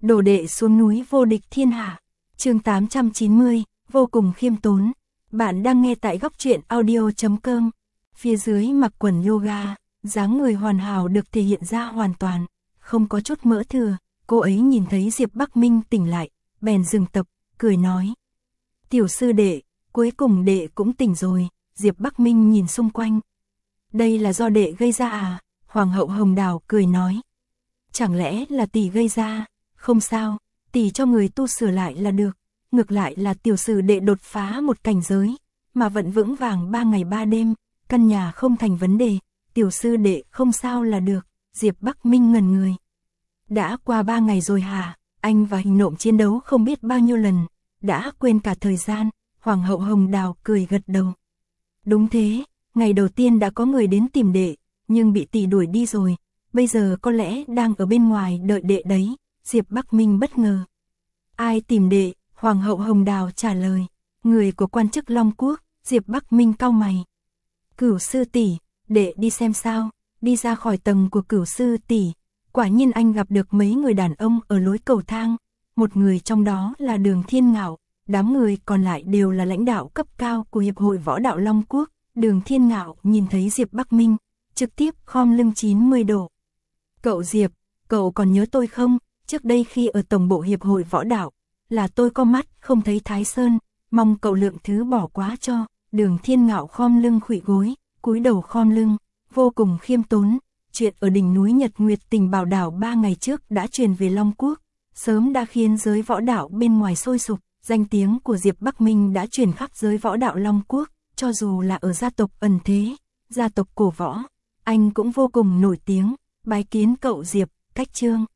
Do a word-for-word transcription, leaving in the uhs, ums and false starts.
Đồ đệ xuống núi vô địch thiên hạ. Chương tám trăm chín mươi, vô cùng khiêm tốn. Bạn đang nghe tại góc truyện audio chấm com. Phía dưới mặc quần yoga, dáng người hoàn hảo được thể hiện ra hoàn toàn, không có chút mỡ thừa. Cô ấy nhìn thấy Diệp Bắc Minh tỉnh lại, bèn dừng tập, cười nói: "Tiểu sư đệ, cuối cùng đệ cũng tỉnh rồi." Diệp Bắc Minh nhìn xung quanh. "Đây là do đệ gây ra à?" Hoàng hậu Hồng Đào cười nói. "Chẳng lẽ là tỷ gây ra? Không sao, tỷ cho người tu sửa lại là được. Ngược lại là tiểu sư đệ đột phá một cảnh giới, mà vẫn vững vàng ba ngày ba đêm, căn nhà không thành vấn đề, tiểu sư đệ không sao là được." Diệp Bắc Minh ngẩn người. "Đã qua ba ngày rồi hả? Anh và Hình Nộm chiến đấu không biết bao nhiêu lần, đã quên cả thời gian." Hoàng hậu Hồng Đào cười gật đầu. "Đúng thế, ngày đầu tiên đã có người đến tìm đệ, nhưng bị tỷ đuổi đi rồi, bây giờ có lẽ đang ở bên ngoài đợi đệ đấy." Diệp Bắc Minh bất ngờ. "Ai tìm đệ?" Hoàng hậu Hồng Đào trả lời. "Người của quan chức Long Quốc." Diệp Bắc Minh cau mày. "Cửu sư tỷ, đệ đi xem sao." Đi ra khỏi tầng của Cửu sư tỷ, quả nhiên anh gặp được mấy người đàn ông ở lối cầu thang, một người trong đó là Đường Thiên Ngạo, đám người còn lại đều là lãnh đạo cấp cao của Hiệp hội Võ đạo Long Quốc. Đường Thiên Ngạo nhìn thấy Diệp Bắc Minh, trực tiếp khom lưng chín mươi độ. "Cậu Diệp, cậu còn nhớ tôi không? Trước đây khi ở tổng bộ Hiệp hội Võ đạo, là tôi có mắt không thấy Thái Sơn, mong cậu lượng thứ bỏ quá cho." Đường Thiên Ngạo khom lưng khuỵu gối, cúi đầu khom lưng, vô cùng khiêm tốn. Chuyện ở đỉnh núi Nhật Nguyệt Tình Bảo Đảo ba ngày trước đã truyền về Long Quốc, sớm đã khiến giới võ đạo bên ngoài sôi sục. Danh tiếng của Diệp Bắc Minh đã truyền khắp giới võ đạo Long Quốc, cho dù là ở gia tộc ẩn thế, gia tộc cổ võ, anh cũng vô cùng nổi tiếng. "Bái kiến cậu Diệp." Cách chương